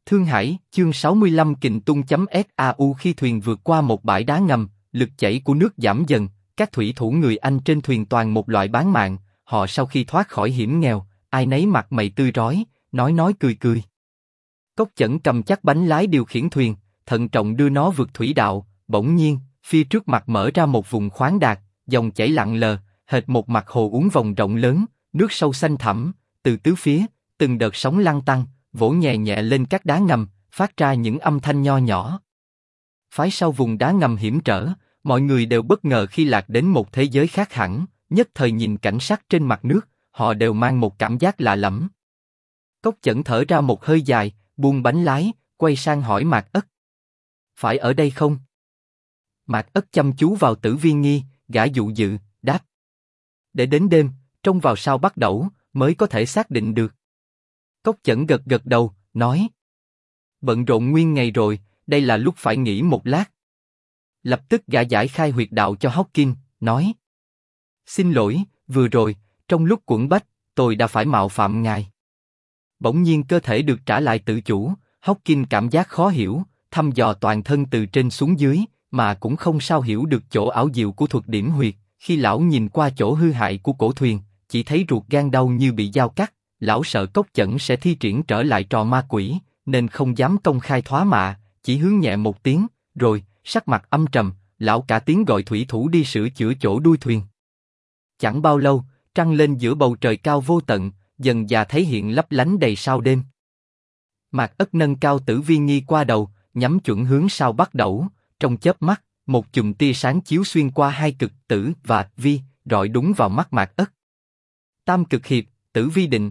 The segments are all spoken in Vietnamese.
Thương Hải, chương 65 kình tung.sau. Khi thuyền vượt qua một bãi đá ngầm, lực chảy của nước giảm dần, các thủy thủ người Anh trên thuyền toàn một loại bán mạng, họ sau khi thoát khỏi hiểm nghèo, ai nấy mặt mày tươi rói, nói cười cười. Cốc Chẩn cầm chắc bánh lái điều khiển thuyền, thận trọng đưa nó vượt thủy đạo, bỗng nhiên, phía trước mặt mở ra một vùng khoáng đạt, dòng chảy lặng lờ, hệt một mặt hồ uốn vòng rộng lớn, nước sâu xanh thẳm, từ tứ phía, từng đợt sóng lăn tăn, vỗ nhẹ nhẹ lên các đá ngầm, phát ra những âm thanh nho nhỏ. Phái sau vùng đá ngầm hiểm trở, mọi người đều bất ngờ khi lạc đến một thế giới khác hẳn, nhất thời nhìn cảnh sắc trên mặt nước, họ đều mang một cảm giác lạ lẫm. Cốc Chẩn thở ra một hơi dài, buông bánh lái, quay sang hỏi Mạc Ất. Phải ở đây không? Mạc Ất chăm chú vào Tử Viên Nghi, gã dụ dự, đáp. Để đến đêm, trông vào sao bắt đẩu, mới có thể xác định được. Cốc Chẩn gật gật đầu, nói. Bận rộn nguyên ngày rồi, đây là lúc phải nghỉ một lát. Lập tức gã giải khai huyệt đạo cho Hawking, nói. Xin lỗi, vừa rồi, trong lúc quẫn bách, tôi đã phải mạo phạm ngài. Bỗng nhiên cơ thể được trả lại tự chủ, Hawking cảm giác khó hiểu, thăm dò toàn thân từ trên xuống dưới, mà cũng không sao hiểu được chỗ ảo diệu của thuật điểm huyệt. Khi lão nhìn qua chỗ hư hại của cổ thuyền, chỉ thấy ruột gan đau như bị dao cắt. Lão sợ Cốc Chẩn sẽ thi triển trở lại trò ma quỷ, nên không dám công khai thoá mạ, chỉ hướng nhẹ một tiếng, rồi sắc mặt âm trầm, lão cả tiếng gọi thủy thủ đi sửa chữa chỗ đuôi thuyền. Chẳng bao lâu, trăng lên giữa bầu trời cao vô tận, dần dà thấy hiện lấp lánh đầy sao đêm. Mạc Ất nâng cao Tử Viên Nghi qua đầu, nhắm chuẩn hướng sao bắt đẩu, trong chớp mắt, một chùm tia sáng chiếu xuyên qua hai cực tử và vi, rọi đúng vào mắt Mạc Ất. Tam cực hiệp, Tử Vi định.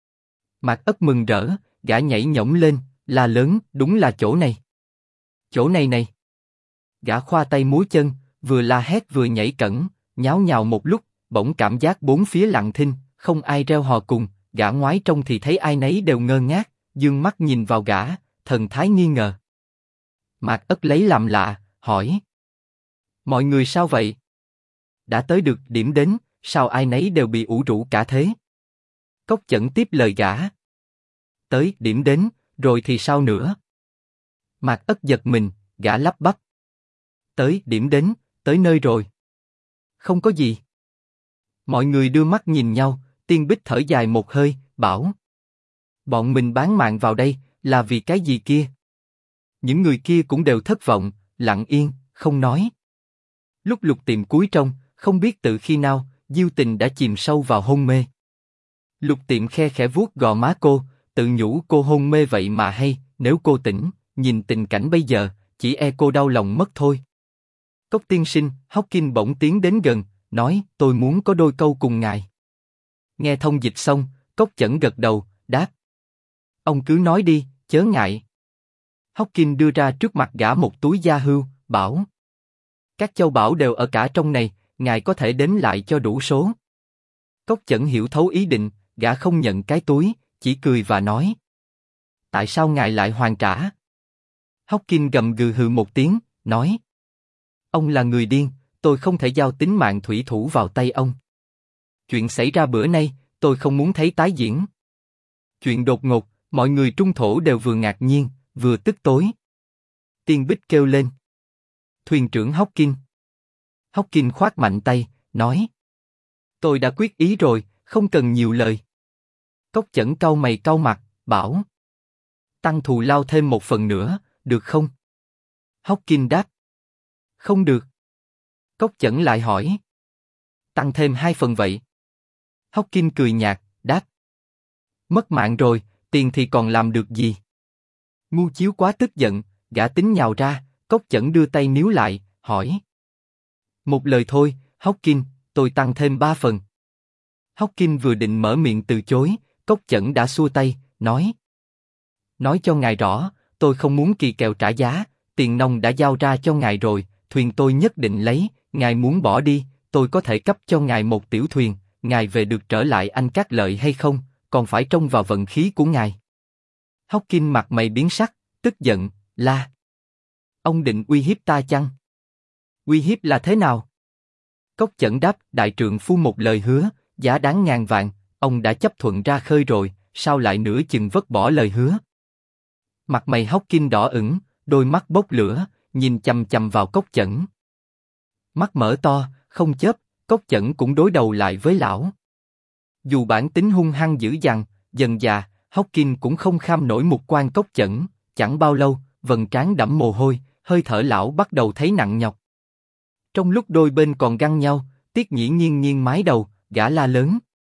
Mạc Ất mừng rỡ, gã nhảy nhổng lên, la lớn, đúng là chỗ này. Chỗ này này. Gã khoa tay múa chân, vừa la hét vừa nhảy cẫng, nháo nhào một lúc, bỗng cảm giác bốn phía lặng thinh, không ai reo hò cùng, gã ngoái trông thì thấy ai nấy đều ngơ ngác, dương mắt nhìn vào gã, thần thái nghi ngờ. Mạc Ất lấy làm lạ, hỏi. Mọi người sao vậy? Đã tới được điểm đến, sao ai nấy đều bị ủ rũ cả thế? Cốc Chẩn tiếp lời gã. Tới điểm đến, rồi thì sao nữa? Mạc Ất giật mình, gã lắp bắp. Tới điểm đến, tới nơi rồi. Không có gì. Mọi người đưa mắt nhìn nhau, Tiên Bích thở dài một hơi, bảo. Bọn mình bán mạng vào đây, là vì cái gì kia? Những người kia cũng đều thất vọng, lặng yên, không nói. Lúc Lục Tiệm cúi trông, không biết từ khi nào, Diêu Tình đã chìm sâu vào hôn mê. Lục Tiệm khe khẽ vuốt gò má cô, tự nhủ cô hôn mê vậy mà hay, nếu cô tỉnh, nhìn tình cảnh bây giờ, chỉ e cô đau lòng mất thôi. Cốc tiên sinh, Hawking bỗng tiến đến gần, nói, tôi muốn có đôi câu cùng ngài. Nghe thông dịch xong, Cốc Chẩn gật đầu, đáp. Ông cứ nói đi, chớ ngại. Hawking đưa ra trước mặt gã một túi da hươu, bảo. Các châu bảo đều ở cả trong này, ngài có thể đếm lại cho đủ số. Cốc Chẩn hiểu thấu ý định, gã không nhận cái túi, chỉ cười và nói. Tại sao ngài lại hoàn trả? Hawking gầm gừ hừ một tiếng, nói. Ông là người điên, tôi không thể giao tính mạng thủy thủ vào tay ông. Chuyện xảy ra bữa nay, tôi không muốn thấy tái diễn. Chuyện đột ngột, mọi người trung thổ đều vừa ngạc nhiên, vừa tức tối. Tiên Bích kêu lên. Thuyền trưởng Hawking. Hawking khoát mạnh tay, nói. Tôi đã quyết ý rồi, không cần nhiều lời. Cốc Chẩn cau mày cau mặt, bảo. Tăng thù lao thêm một phần nữa, được không? Hawking đáp. Không được. Cốc Chẩn lại hỏi. Tăng thêm 2 phần vậy. Hawking cười nhạt, đáp. Mất mạng rồi, tiền thì còn làm được gì? Ngu Chiếu quá tức giận, gã tính nhào ra, Cốc Chẩn đưa tay níu lại, hỏi. Một lời thôi, Hawking, tôi tăng thêm 3 phần. Hawking vừa định mở miệng từ chối, Cốc Chẩn đã xua tay, nói. Nói cho ngài rõ, tôi không muốn kỳ kèo trả giá, tiền nong đã giao ra cho ngài rồi, thuyền tôi nhất định lấy, ngài muốn bỏ đi, tôi có thể cấp cho ngài một tiểu thuyền, ngài về được trở lại Anh Cát Lợi hay không, còn phải trông vào vận khí của ngài. Hawking mặt mày biến sắc, tức giận, la. Ông định uy hiếp ta chăng? Uy hiếp là thế nào? Cốc Chẩn đáp, đại trượng phu một lời hứa, giá đáng ngàn vạn, ông đã chấp thuận ra khơi rồi, sao lại nửa chừng vứt bỏ lời hứa? Mặt mày Hawking đỏ ửng, đôi mắt bốc lửa, nhìn chằm chằm vào Cốc Chẩn. Mắt mở to, không chớp, Cốc Chẩn cũng đối đầu lại với lão. Dù bản tính hung hăng dữ dằn, dần già, Hawking cũng không kham nổi một quan Cốc Chẩn. Chẳng bao lâu, vầng trán đẫm mồ hôi, hơi thở lão bắt đầu thấy nặng nhọc. Trong lúc đôi bên còn găng nhau, Tiết Nhĩ nghiêng nghiêng mái đầu, gã la lớn: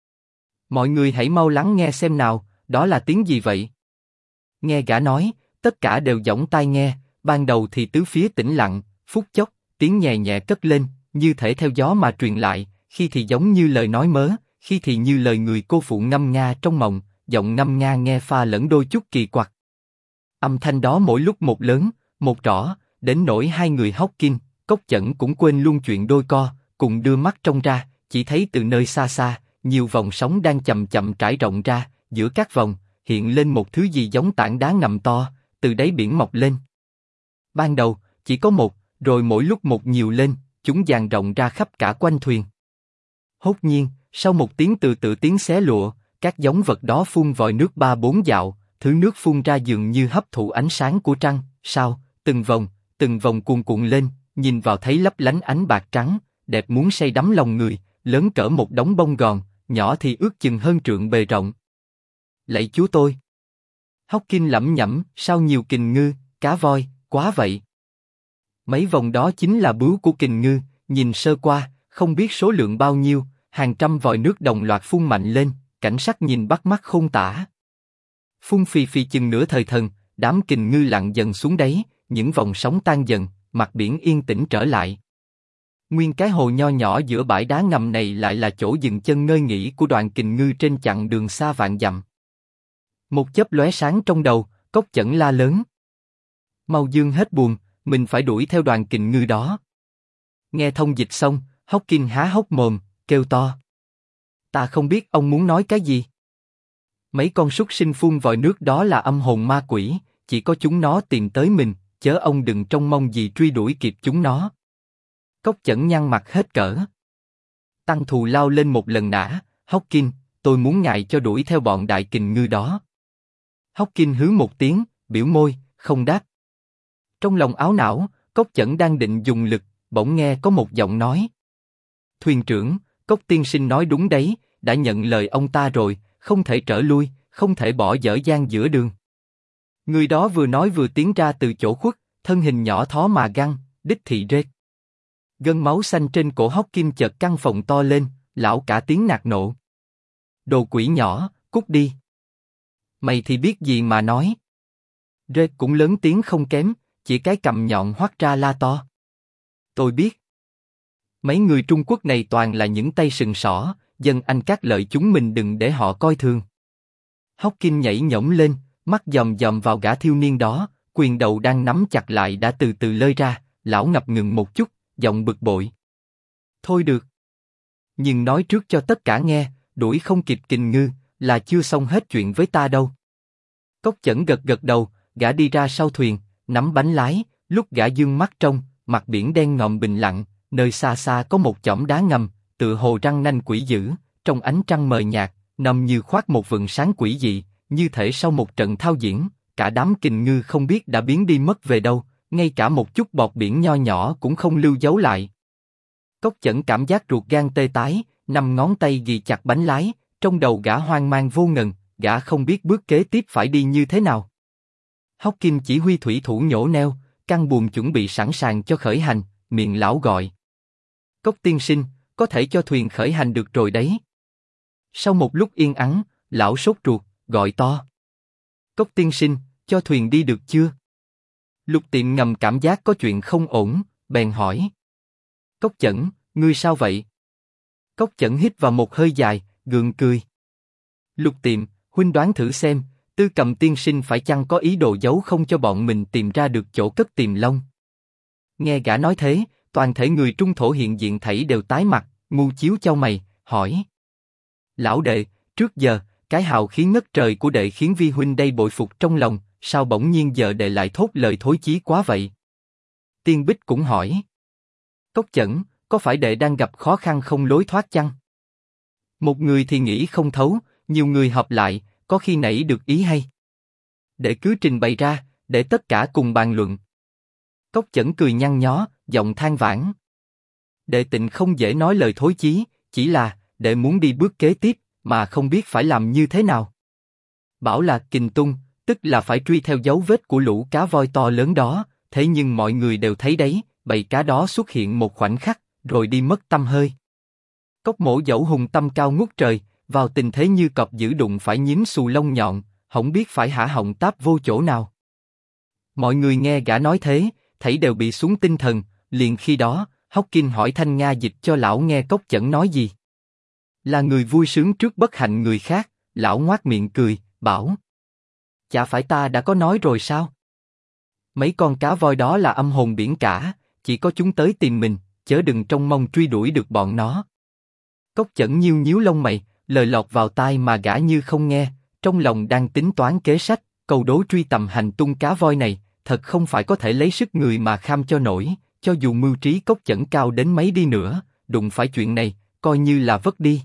mọi người hãy mau lắng nghe xem nào, đó là tiếng gì vậy? Nghe gã nói, tất cả đều dõng tai nghe. Ban đầu thì tứ phía tĩnh lặng, phút chốc, tiếng nhẹ nhẹ cất lên, như thể theo gió mà truyền lại, khi thì giống như lời nói mớ, khi thì như lời người cô phụ ngâm nga trong mộng, giọng ngâm nga nghe pha lẫn đôi chút kỳ quặc. Âm thanh đó mỗi lúc một lớn, một rõ, đến nỗi hai người Hawking, Cốc Chẩn cũng quên luôn chuyện đôi co, cùng đưa mắt trông ra, chỉ thấy từ nơi xa xa, nhiều vòng sóng đang chậm chậm trải rộng ra, giữa các vòng, hiện lên một thứ gì giống tảng đá ngầm to, từ đáy biển mọc lên. Ban đầu, chỉ có một, rồi mỗi lúc một nhiều lên, chúng dàn rộng ra khắp cả quanh thuyền. Hốt nhiên, sau một tiếng từ tự tiếng xé lụa, các giống vật đó phun vòi nước ba bốn dạo, thứ nước phun ra dường như hấp thụ ánh sáng của trăng, sao, từng vòng cuồn cuộn lên, nhìn vào thấy lấp lánh ánh bạc trắng, đẹp muốn say đắm lòng người, lớn cỡ một đống bông gòn, nhỏ thì ước chừng hơn trượng bề rộng. Lạy Chúa tôi! Hawking lẩm nhẩm, sao nhiều kình ngư, cá voi, quá vậy. Mấy vòng đó chính là bướu của kình ngư, nhìn sơ qua, không biết số lượng bao nhiêu, hàng trăm vòi nước đồng loạt phun mạnh lên, cảnh sắc nhìn bắt mắt khôn tả. Phun phì phì chừng nửa thời thần, đám kình ngư lặn dần xuống đáy, những vòng sóng tan dần, mặt biển yên tĩnh trở lại. Nguyên cái hồ nho nhỏ giữa bãi đá ngầm này lại là chỗ dừng chân ngơi nghỉ của đoàn kình ngư trên chặng đường xa vạn dặm. Một chớp lóe sáng trong đầu, Cốc Chẩn la lớn: mau dương hết buồn, mình phải đuổi theo đoàn kình ngư đó. Nghe thông dịch xong, Hawking há hốc mồm, kêu to: ta không biết ông muốn nói cái gì. Mấy con súc sinh phun vòi nước đó là âm hồn ma quỷ, chỉ có chúng nó tìm tới mình, chớ ông đừng trông mong gì truy đuổi kịp chúng nó. Cốc Chẩn nhăn mặt hết cỡ. Tăng thù lao lên một lần nã, Hawking, tôi muốn ngài cho đuổi theo bọn đại kình ngư đó. Hawking hứ một tiếng, biểu môi, không đáp. Trong lòng áo não, Cốc Chẩn đang định dùng lực, bỗng nghe có một giọng nói: thuyền trưởng, Cốc tiên sinh nói đúng đấy, đã nhận lời ông ta rồi, không thể trở lui, không thể bỏ dở dang giữa đường. Người đó vừa nói vừa tiến ra từ chỗ khuất, thân hình nhỏ thó mà găng, đích thị Rết. Gân máu xanh trên cổ Hawking chợt căng phồng to lên, lão cả tiếng nạt nộ: đồ quỷ nhỏ, cút đi. Mày thì biết gì mà nói. Rết cũng lớn tiếng không kém, chỉ cái cằm nhọn hoắt ra la to: tôi biết. Mấy người Trung Quốc này toàn là những tay sừng sỏ, dân Anh các lợi chúng mình đừng để họ coi thường. Hawking nhảy nhổm lên, mắt dòm dòm vào gã thiếu niên đó, quyền đầu đang nắm chặt lại đã từ từ lơi ra, lão ngập ngừng một chút, giọng bực bội: thôi được. Nhưng nói trước cho tất cả nghe, đuổi không kịp kình ngư, là chưa xong hết chuyện với ta đâu. Cốc Chẩn gật gật đầu, gã đi ra sau thuyền, nắm bánh lái, lúc gã dương mắt trông, mặt biển đen ngòm bình lặng, nơi xa xa có một chõm đá ngầm, tựa hồ răng nanh quỷ dữ, trong ánh trăng mờ nhạt, nằm như khoác một vầng sáng quỷ dị, như thể sau một trận thao diễn, cả đám kình ngư không biết đã biến đi mất về đâu, ngay cả một chút bọt biển nho nhỏ cũng không lưu dấu lại. Cốc Chẩn cảm giác ruột gan tê tái, năm ngón tay ghì chặt bánh lái, trong đầu gã hoang mang vô ngần, gã không biết bước kế tiếp phải đi như thế nào. Hawking chỉ huy thủy thủ nhổ neo, căng buồm chuẩn bị sẵn sàng cho khởi hành, miệng lão gọi: Cốc tiên sinh, có thể cho thuyền khởi hành được rồi đấy. Sau một lúc yên ắng, lão sốt ruột, gọi to: Cốc tiên sinh, cho thuyền đi được chưa? Lục Tiệm ngầm cảm giác có chuyện không ổn, bèn hỏi: Cốc Chẩn, ngươi sao vậy? Cốc Chẩn hít vào một hơi dài, gượng cười. Lục Tiệm, huynh đoán thử xem, Tư Cầm tiên sinh phải chăng có ý đồ giấu không cho bọn mình tìm ra được chỗ cất Tiềm Long? Nghe gã nói thế, toàn thể người Trung Thổ hiện diện thảy đều tái mặt, ngu chiếu chau mày, hỏi: Lão đệ, trước giờ, cái hào khí ngất trời của đệ khiến vi huynh đây bội phục trong lòng, sao bỗng nhiên giờ đệ lại thốt lời thối chí quá vậy? Tiên Bích cũng hỏi: Cốc Chẩn, có phải đệ đang gặp khó khăn không lối thoát chăng? Một người thì nghĩ không thấu, nhiều người hợp lại, có khi nảy được ý hay. Để cứ trình bày ra, để tất cả cùng bàn luận. Cốc Chẩn cười nhăn nhó, giọng than vãn. Đệ Tịnh không dễ nói lời thối chí, chỉ là, đệ muốn đi bước kế tiếp, mà không biết phải làm như thế nào. Bảo là kình tung, tức là phải truy theo dấu vết của lũ cá voi to lớn đó, thế nhưng mọi người đều thấy đấy, bầy cá đó xuất hiện một khoảnh khắc, rồi đi mất tăm hơi. Cốc Mỗ dẫu hùng tâm cao ngút trời, vào tình thế như cọp dữ đụng phải nhím xù lông nhọn, không biết phải hả họng táp vô chỗ nào. Mọi người nghe gã nói thế, thảy đều bị xuống tinh thần, liền khi đó, Hawking hỏi Thanh Nga dịch cho lão nghe Cốc Chẩn nói gì. Là người vui sướng trước bất hạnh người khác, lão ngoác miệng cười, bảo. Chả phải ta đã có nói rồi sao? Mấy con cá voi đó là âm hồn biển cả, chỉ có chúng tới tìm mình, chớ đừng trông mong truy đuổi được bọn nó. Cốc Chẩn nhíu nhíu lông mày, lời lọt vào tai mà gã như không nghe, trong lòng đang tính toán kế sách, câu đố truy tầm hành tung cá voi này, thật không phải có thể lấy sức người mà kham cho nổi, cho dù mưu trí Cốc Chẩn cao đến mấy đi nữa, đụng phải chuyện này, coi như là vất đi.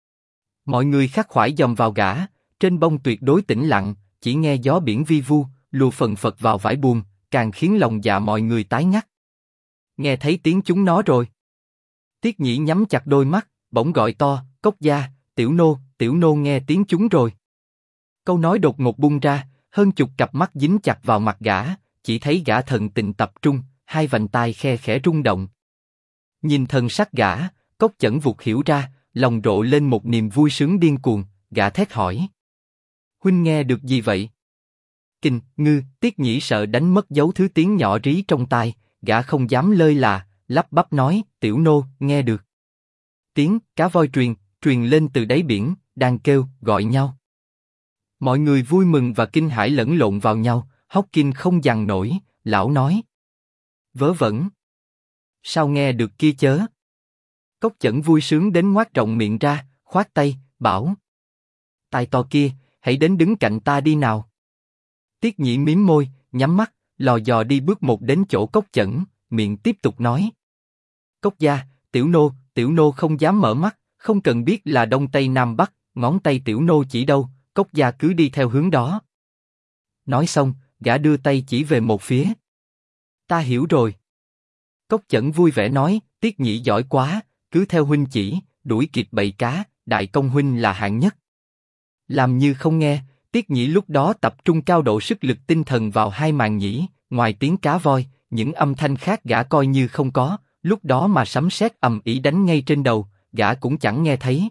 Mọi người khắc khoải dòm vào gã, trên bông tuyệt đối tĩnh lặng, chỉ nghe gió biển vi vu, lùa phần phật vào vải buồm, càng khiến lòng dạ mọi người tái ngắt. Nghe thấy tiếng chúng nó rồi. Tiết Nhĩ nhắm chặt đôi mắt, bỗng gọi to, Cốc gia, Tiểu Nô nghe tiếng chúng rồi. Câu nói đột ngột bung ra, hơn chục cặp mắt dính chặt vào mặt gã, chỉ thấy gã thần tình tập trung, hai vành tai khe khẽ rung động. Nhìn thần sắc gã, Cốc Chẩn vụt hiểu ra, lòng rộ lên một niềm vui sướng điên cuồng, gã thét hỏi. Huynh nghe được gì vậy? Kinh, ngư, Tiết Nhĩ sợ đánh mất dấu thứ tiếng nhỏ rí trong tai, gã không dám lơi là, lắp bắp nói, Tiểu Nô, nghe được. Tiếng cá voi truyền lên từ đáy biển, đang kêu, gọi nhau. Mọi người vui mừng và kinh hãi lẫn lộn vào nhau, Hawking không dằn nổi, lão nói. Vớ vẩn. Sao nghe được kia chớ? Cốc Chẩn vui sướng đến ngoác rộng miệng ra, khoát tay, bảo. Tai to kia, hãy đến đứng cạnh ta đi nào. Tiết Nhĩ mím môi, nhắm mắt, lò dò đi bước một đến chỗ Cốc Chẩn, miệng tiếp tục nói. Cốc gia, Tiểu Nô không dám mở mắt, không cần biết là đông tây nam bắc, ngón tay Tiểu Nô chỉ đâu, Cốc gia cứ đi theo hướng đó. Nói xong, gã đưa tay chỉ về một phía. Ta hiểu rồi. Cốc Chẩn vui vẻ nói, Tiết Nhĩ giỏi quá, cứ theo huynh chỉ, đuổi kịp bầy cá, đại công huynh là hạng nhất. Làm như không nghe, Tiết Nhĩ lúc đó tập trung cao độ sức lực tinh thần vào hai màng nhĩ, ngoài tiếng cá voi, những âm thanh khác gã coi như không có, lúc đó mà sấm sét ầm ĩ đánh ngay trên đầu, gã cũng chẳng nghe thấy.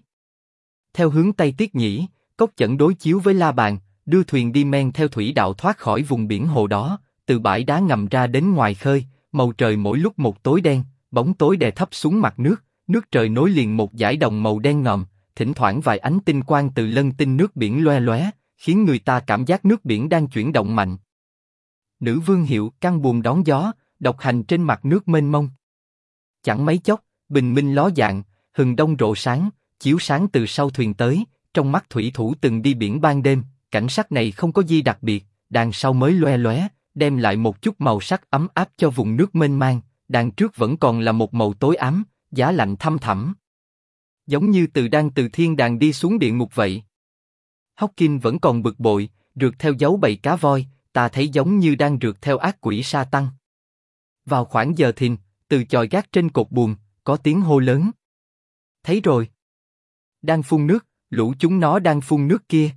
Theo hướng Tây Tiết Nhĩ, Cốc Chẩn đối chiếu với La Bàn, đưa thuyền đi men theo thủy đạo thoát khỏi vùng biển hồ đó, từ bãi đá ngầm ra đến ngoài khơi, màu trời mỗi lúc một tối đen, bóng tối đè thấp xuống mặt nước, nước trời nối liền một dải đồng màu đen ngòm, thỉnh thoảng vài ánh tinh quang từ lân tinh nước biển loe lóe, khiến người ta cảm giác nước biển đang chuyển động mạnh. Nữ vương hiệu căng buồm đón gió, độc hành trên mặt nước mênh mông. Chẳng mấy chốc, bình minh ló dạng, hừng đông rộ sáng, chiếu sáng từ sau thuyền tới, trong mắt thủy thủ từng đi biển ban đêm, cảnh sắc này không có gì đặc biệt, đằng sau mới loe lóe, đem lại một chút màu sắc ấm áp cho vùng nước mênh mang, đằng trước vẫn còn là một màu tối ám, giá lạnh thăm thẳm. Giống như đang từ thiên đàng đi xuống địa ngục vậy. Hawking vẫn còn bực bội, rượt theo dấu bầy cá voi, ta thấy giống như đang rượt theo ác quỷ sa tăng. Vào khoảng giờ thìn, từ chòi gác trên cột buồm, có tiếng hô lớn. Thấy rồi. Đang phun nước, lũ chúng nó đang phun nước kia.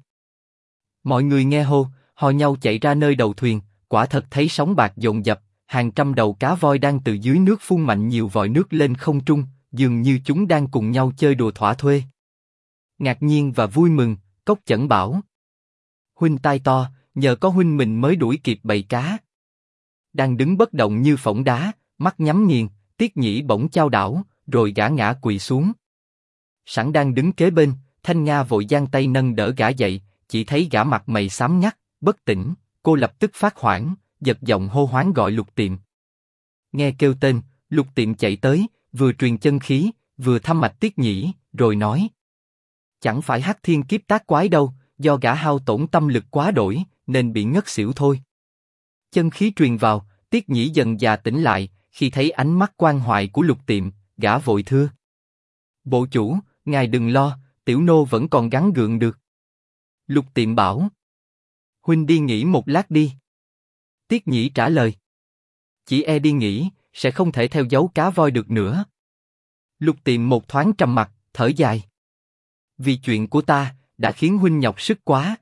Mọi người nghe hô, hò nhau chạy ra nơi đầu thuyền, quả thật thấy sóng bạc dồn dập, hàng trăm đầu cá voi đang từ dưới nước phun mạnh nhiều vòi nước lên không trung, dường như chúng đang cùng nhau chơi đùa thỏa thuê. Ngạc nhiên và vui mừng, Cốc Chẩn bảo. Huynh tai to, nhờ có huynh mình mới đuổi kịp bầy cá. Đang đứng bất động như phỗng đá, mắt nhắm nghiền, Tiết Nhĩ bỗng chao đảo, rồi gã ngã quỳ xuống. Sẵn đang đứng kế bên, Thanh Nga vội giang tay nâng đỡ gã dậy, chỉ thấy gã mặt mày xám ngắt, bất tỉnh, cô lập tức phát hoảng, giật giọng hô hoáng gọi Lục Tiệm. Nghe kêu tên, Lục Tiệm chạy tới, vừa truyền chân khí, vừa thăm mạch Tiết Nhĩ, rồi nói: chẳng phải hắc thiên kiếp tác quái đâu, do gã hao tổn tâm lực quá đổi, nên bị ngất xỉu thôi. Chân khí truyền vào, Tiết Nhĩ dần dà tỉnh lại, khi thấy ánh mắt quan hoại của Lục Tiệm, gã vội thưa: bộ chủ, ngài đừng lo, tiểu nô vẫn còn gắng gượng được. Lục Tiệm bảo: Huynh đi nghỉ một lát đi. Tiết Nhĩ trả lời. Chỉ e đi nghỉ, sẽ không thể theo dấu cá voi được nữa. Lục Tiệm một thoáng trầm mặc, thở dài. Vì chuyện của ta, đã khiến huynh nhọc sức quá.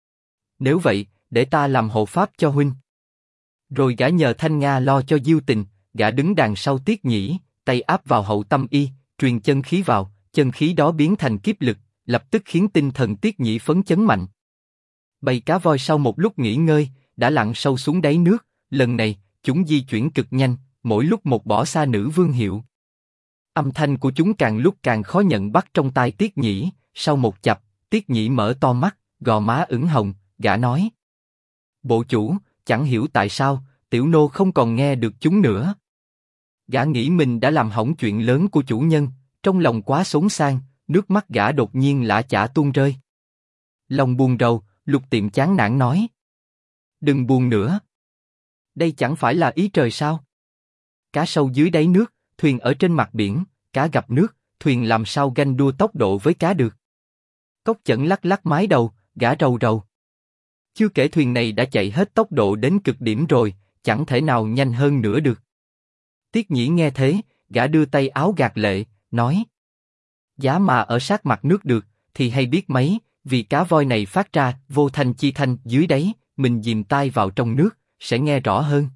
Nếu vậy, để ta làm hộ pháp cho huynh. Rồi gã nhờ Thanh Nga lo cho Diêu Tình, gã đứng đằng sau Tiết Nhĩ, tay áp vào hậu tâm y, truyền chân khí vào, chân khí đó biến thành kiếp lực, lập tức khiến tinh thần Tiết Nhĩ phấn chấn mạnh. Bầy cá voi sau một lúc nghỉ ngơi, đã lặn sâu xuống đáy nước, lần này, chúng di chuyển cực nhanh, mỗi lúc một bỏ xa Nữ Vương Hiệu. Âm thanh của chúng càng lúc càng khó nhận bắt trong tai Tiết Nhĩ, sau một chập, Tiết Nhĩ mở to mắt, gò má ửng hồng, gã nói. Bộ chủ, chẳng hiểu tại sao, tiểu nô không còn nghe được chúng nữa. Gã nghĩ mình đã làm hỏng chuyện lớn của chủ nhân, trong lòng quá xốn sang, nước mắt gã đột nhiên lã chả tuôn rơi. Lòng buồn rầu, Lục Tiệm chán nản nói. Đừng buồn nữa. Đây chẳng phải là ý trời sao? Cá sâu dưới đáy nước, thuyền ở trên mặt biển, cá gặp nước, thuyền làm sao ganh đua tốc độ với cá được? Cốc Chẩn lắc lắc mái đầu, gã rầu rầu. Chưa kể thuyền này đã chạy hết tốc độ đến cực điểm rồi, chẳng thể nào nhanh hơn nữa được. Tiết Nhĩ nghe thế, gã đưa tay áo gạt lệ, nói. Giá mà ở sát mặt nước được, thì hay biết mấy, vì cá voi này phát ra vô thanh chi thanh dưới đáy, mình dìm tai vào trong nước, sẽ nghe rõ hơn.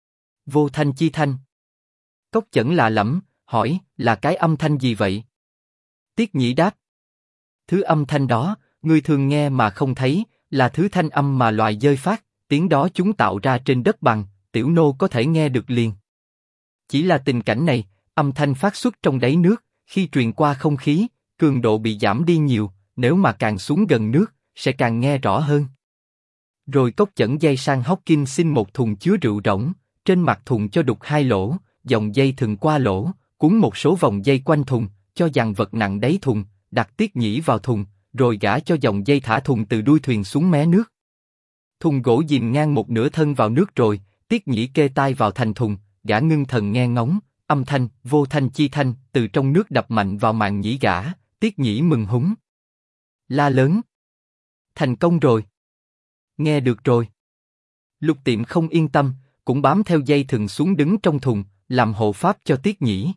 Vô thanh chi thanh. Cốc Chẩn lạ lẫm, hỏi, là cái âm thanh gì vậy? Tiết Nhĩ đáp. Thứ âm thanh đó, người thường nghe mà không thấy, là thứ thanh âm mà loài dơi phát, tiếng đó chúng tạo ra trên đất bằng, tiểu nô có thể nghe được liền. Chỉ là tình cảnh này, âm thanh phát xuất trong đáy nước, khi truyền qua không khí, cường độ bị giảm đi nhiều, nếu mà càng xuống gần nước, sẽ càng nghe rõ hơn. Rồi Cốc Chẩn dây sang Hawking xin một thùng chứa rượu rỗng, trên mặt thùng cho đục 2 lỗ, dòng dây thừng qua lỗ, cuốn một số vòng dây quanh thùng, cho dàn vật nặng đáy thùng, đặt Tiết Nhĩ vào thùng, rồi gã cho dòng dây thả thùng từ đuôi thuyền xuống mé nước. Thùng gỗ dìm ngang một nửa thân vào nước rồi, Tiết Nhĩ kê tai vào thành thùng, gã ngưng thần nghe ngóng, âm thanh vô thanh chi thanh từ trong nước đập mạnh vào màng nhĩ gã. Tiết Nhĩ mừng húng, la lớn. Thành công rồi. Nghe được rồi. Lục Tiệm không yên tâm, cũng bám theo dây thừng xuống đứng trong thùng, làm hộ pháp cho Tiết Nhĩ.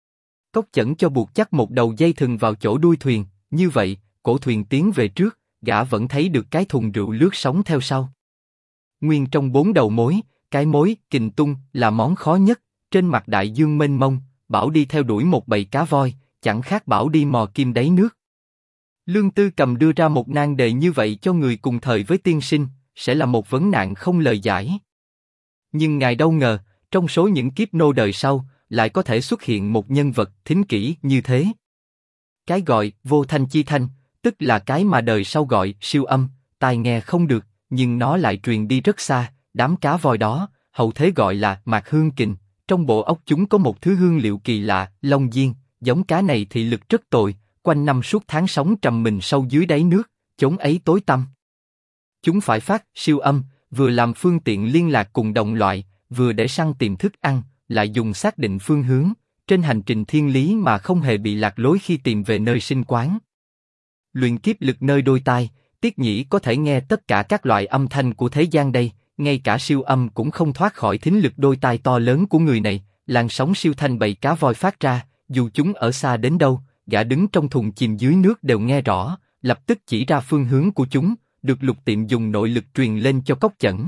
Cốc Chẩn cho buộc chắc một đầu dây thừng vào chỗ đuôi thuyền, như vậy, cổ thuyền tiến về trước, gã vẫn thấy được cái thùng rượu lướt sóng theo sau. Nguyên trong 4 đầu mối, cái mối Kình Tung là món khó nhất, trên mặt đại dương mênh mông, bảo đi theo đuổi một bầy cá voi, chẳng khác bảo đi mò kim đáy nước. Lương Tư Cầm đưa ra một nan đề như vậy cho người cùng thời với tiên sinh, sẽ là một vấn nạn không lời giải. Nhưng ngài đâu ngờ, trong số những kiếp nô đời sau, lại có thể xuất hiện một nhân vật thính kỹ như thế. Cái gọi vô thanh chi thanh, tức là cái mà đời sau gọi siêu âm, tai nghe không được, nhưng nó lại truyền đi rất xa. Đám cá voi đó, hậu thế gọi là mạc hương kình. Trong bộ óc chúng có một thứ hương liệu kỳ lạ, long diên. Giống cá này thị lực rất tồi, quanh năm suốt tháng sống trầm mình sâu dưới đáy nước, chốn ấy tối tăm. Chúng phải phát siêu âm, vừa làm phương tiện liên lạc cùng đồng loại, vừa để săn tìm thức ăn, lại dùng xác định phương hướng, trên hành trình thiên lý mà không hề bị lạc lối khi tìm về nơi sinh quán. Luyện kiếp lực nơi đôi tai, Tiết Nhĩ có thể nghe tất cả các loại âm thanh của thế gian đây, ngay cả siêu âm cũng không thoát khỏi thính lực đôi tai to lớn của người này. Làn sóng siêu thanh bầy cá voi phát ra, dù chúng ở xa đến đâu, gã đứng trong thùng chìm dưới nước đều nghe rõ, lập tức chỉ ra phương hướng của chúng, được Lục Tiệm dùng nội lực truyền lên cho Cốc Chẩn.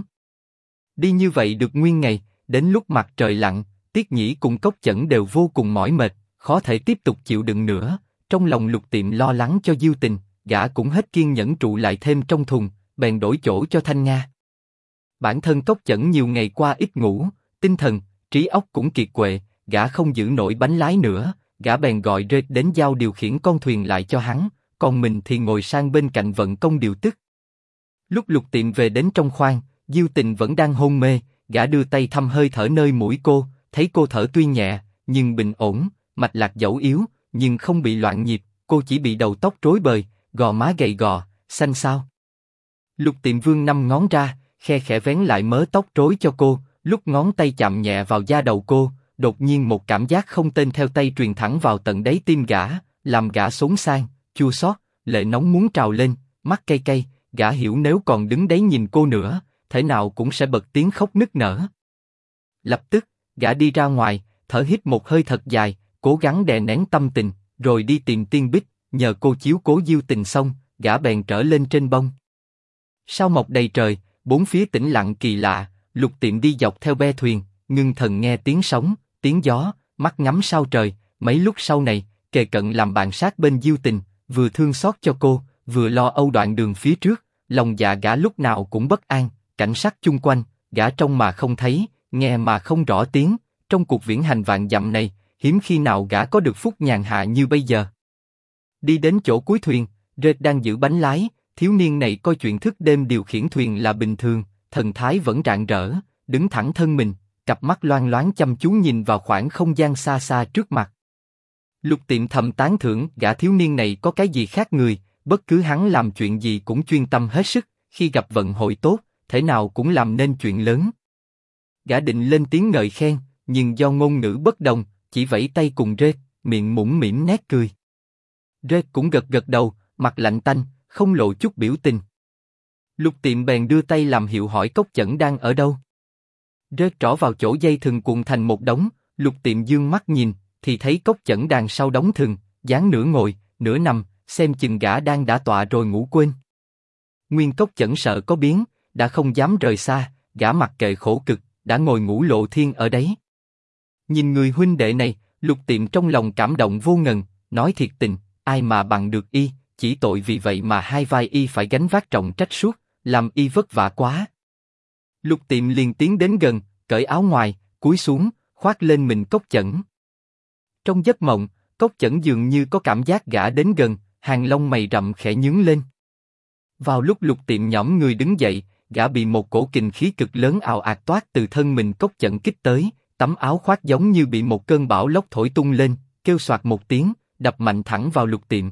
Đi như vậy được nguyên ngày, đến lúc mặt trời lặn, Tiết Nhĩ cùng Cốc Chẩn đều vô cùng mỏi mệt, khó thể tiếp tục chịu đựng nữa. Trong lòng Lục Tiệm lo lắng cho Diêu Tình, gã cũng hết kiên nhẫn trụ lại thêm trong thùng, bèn đổi chỗ cho Thanh Nga. Bản thân Cốc Chẩn nhiều ngày qua ít ngủ, tinh thần, trí óc cũng kiệt quệ, gã không giữ nổi bánh lái nữa, gã bèn gọi Rê đến giao điều khiển con thuyền lại cho hắn, còn mình thì ngồi sang bên cạnh vận công điều tức. Lúc Lục Tiệm về đến trong khoang, Diêu Tình vẫn đang hôn mê, gã đưa tay thăm hơi thở nơi mũi cô, thấy cô thở tuy nhẹ, nhưng bình ổn, mạch lạc dẫu yếu, nhưng không bị loạn nhịp, cô chỉ bị đầu tóc rối bời, gò má gầy gò, xanh xao. Lục Tiệm vươn 5 ngón ra, khe khẽ vén lại mớ tóc rối cho cô, lúc ngón tay chạm nhẹ vào da đầu cô, đột nhiên một cảm giác không tên theo tay truyền thẳng vào tận đáy tim gã, làm gã xốn sang, chua xót, lệ nóng muốn trào lên, mắt cay cay, gã hiểu nếu còn đứng đấy nhìn cô nữa, thể nào cũng sẽ bật tiếng khóc nức nở. Lập tức, gã đi ra ngoài, thở hít một hơi thật dài, cố gắng đè nén tâm tình, rồi đi tìm Tiên Bích, nhờ cô chiếu cố Diêu Tình xong, gã bèn trở lên trên bông. Sao mọc đầy trời, bốn phía tĩnh lặng kỳ lạ, Lục Tiệm đi dọc theo be thuyền, ngưng thần nghe tiếng sóng, tiếng gió, mắt ngắm sao trời. Mấy lúc sau này, kề cận làm bạn sát bên Diêu Tình, vừa thương xót cho cô, vừa lo âu đoạn đường phía trước. Lòng dạ gã lúc nào cũng bất an, cảnh sắc chung quanh, gã trông mà không thấy, nghe mà không rõ tiếng. Trong cuộc viễn hành vạn dặm này, hiếm khi nào gã có được phúc nhàn hạ như bây giờ. Đi đến chỗ cuối thuyền, Rệt đang giữ bánh lái. Thiếu niên này coi chuyện thức đêm điều khiển thuyền là bình thường, thần thái vẫn rạng rỡ, đứng thẳng thân mình, cặp mắt loang loáng chăm chú nhìn vào khoảng không gian xa xa trước mặt. Lục Tiệm thầm tán thưởng gã thiếu niên này có cái gì khác người, bất cứ hắn làm chuyện gì cũng chuyên tâm hết sức, khi gặp vận hội tốt, thể nào cũng làm nên chuyện lớn. Gã định lên tiếng ngợi khen, nhưng do ngôn ngữ bất đồng, chỉ vẫy tay cùng Rệt, miệng mũm mĩm nét cười. Rệt cũng gật gật đầu, mặt lạnh tanh, không lộ chút biểu tình. Lục Tiệm bèn đưa tay làm hiệu hỏi Cốc Chẩn đang ở đâu. Rệt trỏ vào chỗ dây thừng cuộn thành một đống, Lục Tiệm dương mắt nhìn, thì thấy Cốc Chẩn đằng sau đống thừng, dáng nửa ngồi, nửa nằm, xem chừng gã đang đã tọa rồi ngủ quên. Nguyên Cốc Chẩn sợ có biến, đã không dám rời xa, gã mặc kệ khổ cực, đã ngồi ngủ lộ thiên ở đấy. Nhìn người huynh đệ này, Lục Tiệm trong lòng cảm động vô ngần, nói thiệt tình, ai mà bằng được y, chỉ tội vì vậy mà hai vai y phải gánh vác trọng trách suốt, làm y vất vả quá. Lục Tiệm liền tiến đến gần, cởi áo ngoài, cúi xuống, khoác lên mình Cốc Chẩn. Trong giấc mộng, Cốc Chẩn dường như có cảm giác gã đến gần, hàng lông mày rậm khẽ nhướng lên. Vào lúc Lục Tiệm nhõm người đứng dậy, gã bị một cổ kình khí cực lớn ào ạt toát từ thân mình Cốc Chẩn kích tới, tấm áo khoác giống như bị một cơn bão lốc thổi tung lên, kêu soạt một tiếng, đập mạnh thẳng vào Lục Tiệm.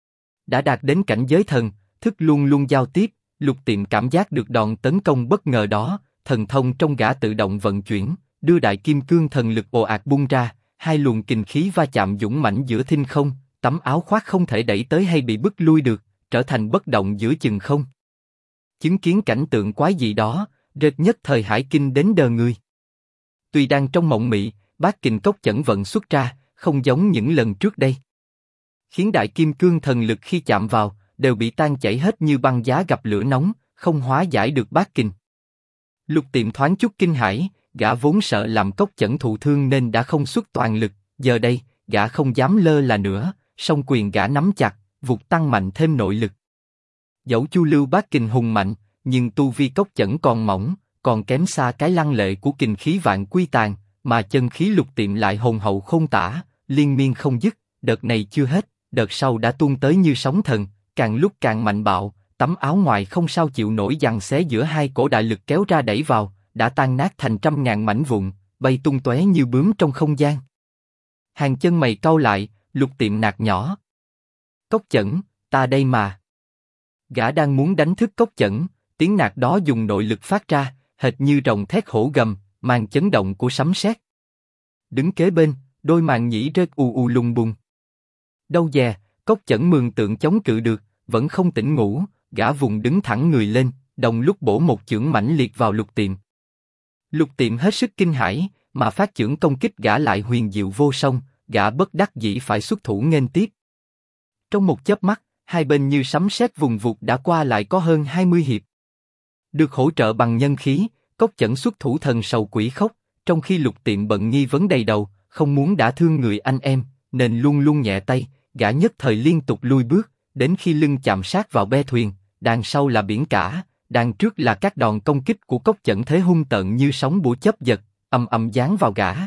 Đã đạt đến cảnh giới thần, thức luôn luôn giao tiếp, Lục Tiệm cảm giác được đòn tấn công bất ngờ đó, thần thông trong gã tự động vận chuyển, đưa đại kim cương thần lực ồ ạt bung ra, hai luồng kình khí va chạm dũng mãnh giữa thinh không, tấm áo khoác không thể đẩy tới hay bị bức lui được, trở thành bất động giữa chừng không. Chứng kiến cảnh tượng quái dị đó, Rệt nhất thời hải kinh đến đờ người. Tuy đang trong mộng mị, bát kình Cốc Chẩn vận xuất ra, không giống những lần trước đây, khiến đại kim cương thần lực khi chạm vào đều bị tan chảy hết như băng giá gặp lửa nóng, không hóa giải được bát kình. Lục Tiệm thoáng chút kinh hãi, gã vốn sợ làm Cốc Chẩn thụ thương nên đã không xuất toàn lực, giờ đây gã không dám lơ là nữa, song quyền gã nắm chặt, vụt tăng mạnh thêm nội lực. Dẫu chu lưu bát kình hùng mạnh, nhưng tu vi Cốc Chẩn còn mỏng, còn kém xa cái lăng lệ của kình khí vạn quy tàn, mà chân khí Lục Tiệm lại hùng hậu không tả, liên miên không dứt. Đợt này chưa hết, đợt sau đã tuôn tới như sóng thần, càng lúc càng mạnh bạo. Tấm áo ngoài không sao chịu nổi giằng xé giữa hai cổ đại lực kéo ra đẩy vào, đã tan nát thành trăm ngàn mảnh vụn, bay tung tóe như bướm trong không gian. Hàng chân mày cau lại, Lục Tiệm nạt nhỏ. Cốc Chẩn, ta đây mà. Gã đang muốn đánh thức Cốc Chẩn, tiếng nạt đó dùng nội lực phát ra, hệt như rồng thét hổ gầm, mang chấn động của sấm sét. Đứng kế bên, đôi màn nhĩ rớt u u lung bung. Đâu dè, Cốc Chẩn mường tượng chống cự được, vẫn không tỉnh ngủ, gã vùng đứng thẳng người lên, đồng lúc bổ một chưởng mãnh liệt vào Lục Tiệm. Lục Tiệm hết sức kinh hãi, mà phát chưởng công kích gã lại huyền diệu vô song, gã bất đắc dĩ phải xuất thủ nghênh tiếp. Trong một chớp mắt, hai bên như sấm sét vùng vụt đã qua lại có hơn 20 hiệp. Được hỗ trợ bằng nhân khí, Cốc Chẩn xuất thủ thần sầu quỷ khóc, trong khi Lục Tiệm bận nghi vấn đầy đầu, không muốn đả thương người anh em, nên luôn luôn nhẹ tay, gã nhất thời liên tục lui bước, đến khi lưng chạm sát vào be thuyền, đằng sau là biển cả, đằng trước là các đòn công kích của Cốc Chẩn thế hung tợn như sóng bủa chớp giật, ầm ầm giáng vào gã.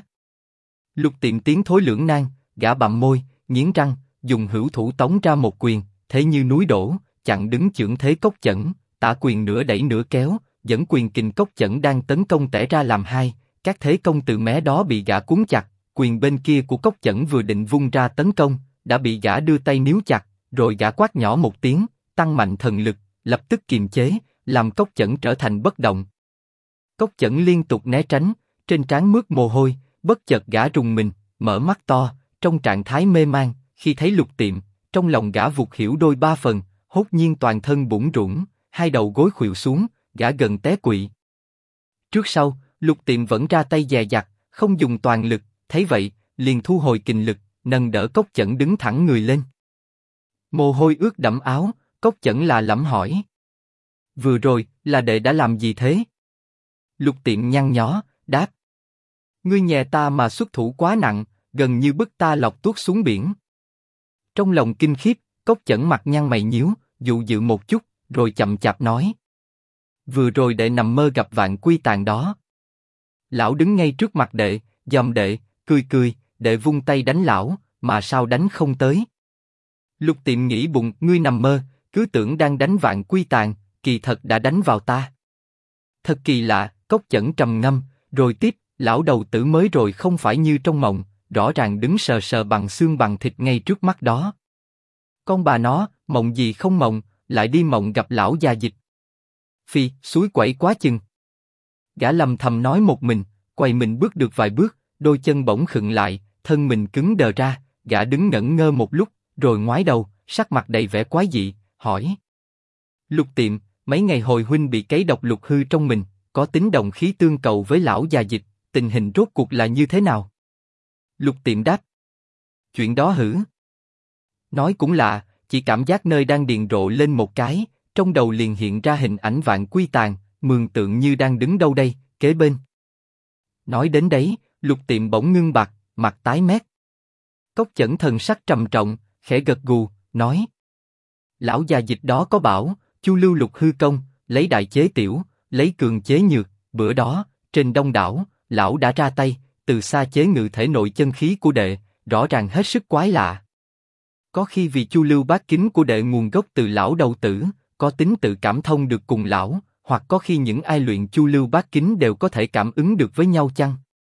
Lục Tiệm tiến thối lưỡng nan, gã bặm môi, nghiến răng, dùng hữu thủ tống ra một quyền, thế như núi đổ, chặn đứng chưởng thế Cốc Chẩn, tả quyền nửa đẩy nửa kéo, dẫn quyền kình Cốc Chẩn đang tấn công tẻ ra làm hai, các thế công từ mé đó bị gã cuốn chặt, quyền bên kia của Cốc Chẩn vừa định vung ra tấn công, đã bị gã đưa tay níu chặt, rồi gã quát nhỏ một tiếng, tăng mạnh thần lực, lập tức kiềm chế, làm Cốc Chẩn trở thành bất động. Cốc Chẩn liên tục né tránh, trên trán mướt mồ hôi, bất chợt gã rùng mình, mở mắt to, trong trạng thái mê man, khi thấy Lục Tiệm, trong lòng gã vụt hiểu đôi ba phần, hốt nhiên toàn thân bủn rủn, hai đầu gối khuỵu xuống, gã gần té quỵ. Trước sau, Lục Tiệm vẫn ra tay dè dặt, không dùng toàn lực, thấy vậy, liền thu hồi kình lực, nâng đỡ Cốc Chẩn đứng thẳng người lên. Mồ hôi ướt đẫm áo, Cốc Chẩn là lẩm hỏi. Vừa rồi, là đệ đã làm gì thế? Lục Tiệm nhăn nhó, đáp. Ngươi nhè ta mà xuất thủ quá nặng, gần như bức ta lọt tuốt xuống biển. Trong lòng kinh khiếp, Cốc Chẩn mặt nhăn mày nhíu, dụ dự một chút, rồi chậm chạp nói. Vừa rồi đệ nằm mơ gặp Vạn Quy Tàng đó. Lão đứng ngay trước mặt đệ, dòm đệ, cười cười, đệ vung tay đánh lão, mà sao đánh không tới. Lục Tiệm nghĩ bụng, ngươi nằm mơ, cứ tưởng đang đánh Vạn Quy Tàng, kỳ thật đã đánh vào ta. Thật kỳ lạ, Cốc Chẩn trầm ngâm, rồi tiếp, lão đầu tử mới rồi không phải như trong mộng, rõ ràng đứng sờ sờ bằng xương bằng thịt ngay trước mắt đó. Con bà nó, mộng gì không mộng, lại đi mộng gặp lão già Dịch. Phi, suối quẩy quá chừng. Gã lầm thầm nói một mình, quay mình bước được vài bước, đôi chân bỗng khựng lại, thân mình cứng đờ ra, gã đứng ngẩn ngơ một lúc, rồi ngoái đầu, sắc mặt đầy vẻ quái dị, hỏi. Lục Tiệm, mấy ngày hồi huynh bị cấy độc lục hư trong mình, có tính đồng khí tương cầu với lão già Dịch, tình hình rốt cuộc là như thế nào? Lục Tiệm đáp. Chuyện đó hử? Nói cũng lạ, chỉ cảm giác nơi đang điền rộ lên một cái, trong đầu liền hiện ra hình ảnh Vạn Quy Tàng, mường tượng như đang đứng đâu đây, kế bên. Nói đến đấy, Lục Tiệm bỗng ngưng bặt, mặt tái mét. Cốc Chẩn thần sắc trầm trọng, khẽ gật gù, nói. Lão già Dịch đó có bảo, Chu lưu lục hư công, lấy đại chế tiểu, lấy cường chế nhược, bữa đó, trên đông đảo, lão đã ra tay, từ xa chế ngự thể nội chân khí của đệ, rõ ràng hết sức quái lạ. Có khi vì Chu lưu bát kính của đệ nguồn gốc từ lão đầu tử, có tính tự cảm thông được cùng lão, hoặc có khi những ai luyện Chu lưu bát kính đều có thể cảm ứng được với nhau chăng?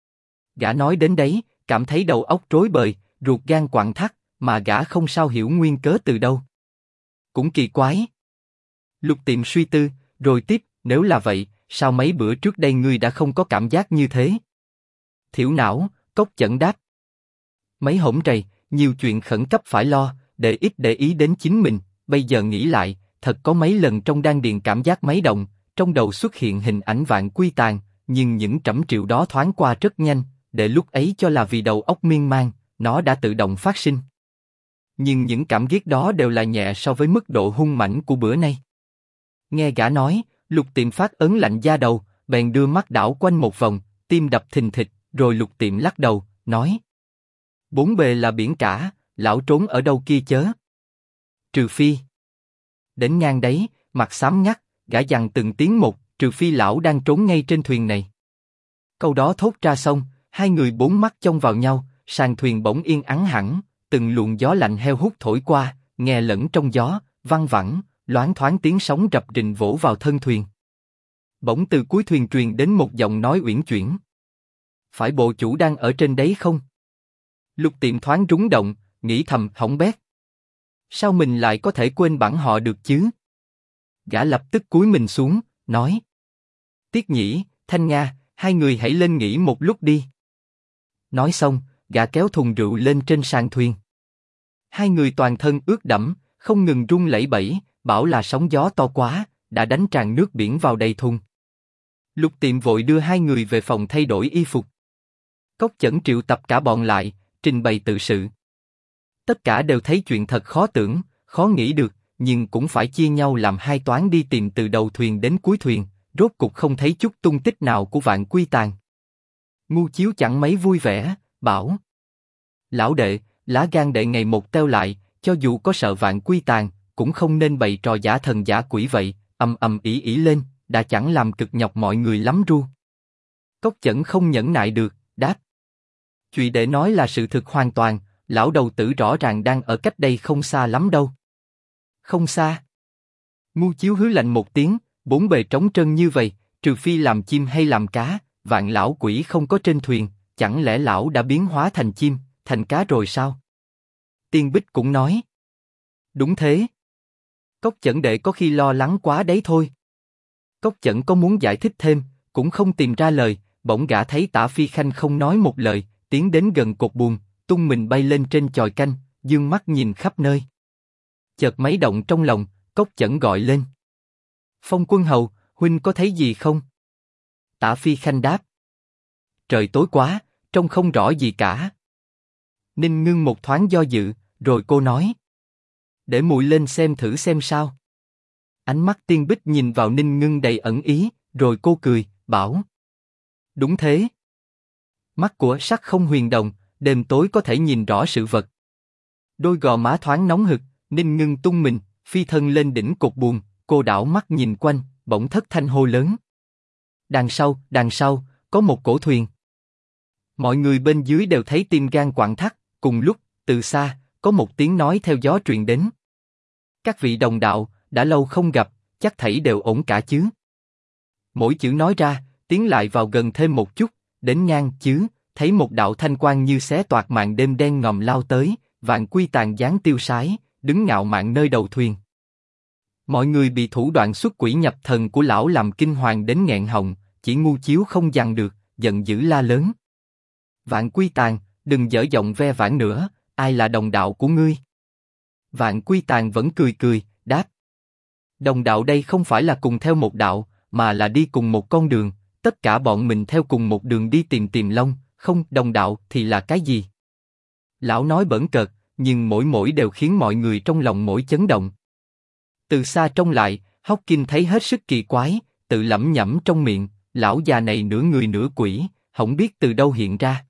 Gã nói đến đấy, cảm thấy đầu óc rối bời, ruột gan quặn thắt, mà gã không sao hiểu nguyên cớ từ đâu. Cũng kỳ quái. Lục Tiệm suy tư, rồi tiếp, nếu là vậy, sao mấy bữa trước đây ngươi đã không có cảm giác như thế? Thiểu não, Cốc Chẩn đáp. Mấy hổn rầy, nhiều chuyện khẩn cấp phải lo, để ít để ý đến chính mình, bây giờ nghĩ lại, thật có mấy lần trong đan điền cảm giác máy động, trong đầu xuất hiện hình ảnh Vạn Quy Tàng, nhưng những trẫm triệu đó thoáng qua rất nhanh, để lúc ấy cho là vì đầu óc miên man, nó đã tự động phát sinh. Nhưng những cảm giác đó đều là nhẹ so với mức độ hung mãnh của bữa nay. Nghe gã nói, Lục Tiệm phát ớn lạnh da đầu, bèn đưa mắt đảo quanh một vòng, tim đập thình thịch, rồi Lục Tiệm lắc đầu, nói. Bốn bề là biển cả, lão trốn ở đâu kia chớ? Trừ phi. Đến ngang đấy, mặt xám ngắt, gã dằn từng tiếng một, trừ phi lão đang trốn ngay trên thuyền này. Câu đó thốt ra xong, hai người bốn mắt chông vào nhau, sàn thuyền bỗng yên ắng hẳn, từng luồng gió lạnh heo hút thổi qua, nghe lẫn trong gió, văng vẳng, loáng thoáng tiếng sóng rập rình vỗ vào thân thuyền. Bỗng từ cuối thuyền truyền đến một giọng nói uyển chuyển. Phải bộ chủ đang ở trên đấy không? Lục Tiệm thoáng rúng động, nghĩ thầm hỏng bét. Sao mình lại có thể quên bản họ được chứ? Gã lập tức cúi mình xuống, nói. Tiết Nhĩ, Thanh Nga, hai người hãy lên nghỉ một lúc đi. Nói xong, gã kéo thùng rượu lên trên sàn thuyền. Hai người toàn thân ướt đẫm, không ngừng rung lẩy bẩy, bảo là sóng gió to quá, đã đánh tràn nước biển vào đầy thùng. Lục Tiệm vội đưa hai người về phòng thay đổi y phục. Cốc Chẩn triệu tập cả bọn lại, trình bày tự sự. Tất cả đều thấy chuyện thật khó tưởng, khó nghĩ được, nhưng cũng phải chia nhau làm hai toán đi tìm từ đầu thuyền đến cuối thuyền, rốt cục không thấy chút tung tích nào của Vạn Quy Tàng. Ngu Chiếu chẳng mấy vui vẻ, bảo. Lão đệ, lá gan đệ ngày một teo lại, cho dù có sợ Vạn Quy Tàng, cũng không nên bày trò giả thần giả quỷ vậy, ầm ầm ĩ ĩ lên, đã chẳng làm cực nhọc mọi người lắm ru. Cốc Chẩn không nhẫn nại được, đáp. Chuyện đệ nói là sự thực hoàn toàn, lão đầu tử rõ ràng đang ở cách đây không xa lắm đâu. Không xa. Ngu Chiếu hứ lạnh một tiếng, bốn bề trống trơn như vậy, trừ phi làm chim hay làm cá, Vạn lão quỷ không có trên thuyền, chẳng lẽ lão đã biến hóa thành chim, thành cá rồi sao? Tiên Bích cũng nói. Đúng thế. Cốc Chẩn đệ có khi lo lắng quá đấy thôi. Cốc Chẩn có muốn giải thích thêm, cũng không tìm ra lời, bỗng gã thấy Tả Phi Khanh không nói một lời, tiến đến gần cột buồm, tung mình bay lên trên chòi canh, dương mắt nhìn khắp nơi. Chợt mấy động trong lòng, Cốc Chẩn gọi lên. Phong Quân Hầu, huynh có thấy gì không? Tạ Phi Khanh đáp. Trời tối quá, trông không rõ gì cả. Ninh Ngưng một thoáng do dự, rồi cô nói. Để muội lên xem thử xem sao. Ánh mắt Tiên Bích nhìn vào Ninh Ngưng đầy ẩn ý, rồi cô cười, bảo. Đúng thế. Mắt của sắc không huyền đồng, đêm tối có thể nhìn rõ sự vật. Đôi gò má thoáng nóng hực, Ninh Ngưng tung mình, phi thân lên đỉnh cột buồm, cô đảo mắt nhìn quanh, bỗng thất thanh hô lớn. Đằng sau, có một cổ thuyền. Mọi người bên dưới đều thấy tim gan quặn thắt, cùng lúc, từ xa, có một tiếng nói theo gió truyền đến. Các vị đồng đạo, đã lâu không gặp, chắc thảy đều ổn cả chứ? Mỗi chữ nói ra, tiến lại vào gần thêm một chút, đến ngang chứ, thấy một đạo thanh quang như xé toạc màn đêm đen ngòm lao tới, Vạn Quy Tàn dáng tiêu sái, đứng ngạo mạn nơi đầu thuyền. Mọi người bị thủ đoạn xuất quỷ nhập thần của lão làm kinh hoàng đến nghẹn họng, chỉ ngu chiếu không dằn được, giận dữ la lớn. Vạn Quy Tàn, đừng dở giọng ve vãn nữa, ai là đồng đạo của ngươi? Vạn Quy Tàn vẫn cười cười, đáp. Đồng đạo đây không phải là cùng theo một đạo, mà là đi cùng một con đường, tất cả bọn mình theo cùng một đường đi tìm Tiềm Long, không, đồng đạo thì là cái gì? Lão nói bỡn cợt, nhưng mỗi đều khiến mọi người trong lòng mỗi chấn động. Từ xa trông lại, Hawking thấy hết sức kỳ quái, tự lẩm nhẩm trong miệng, lão già này nửa người nửa quỷ, không biết từ đâu hiện ra.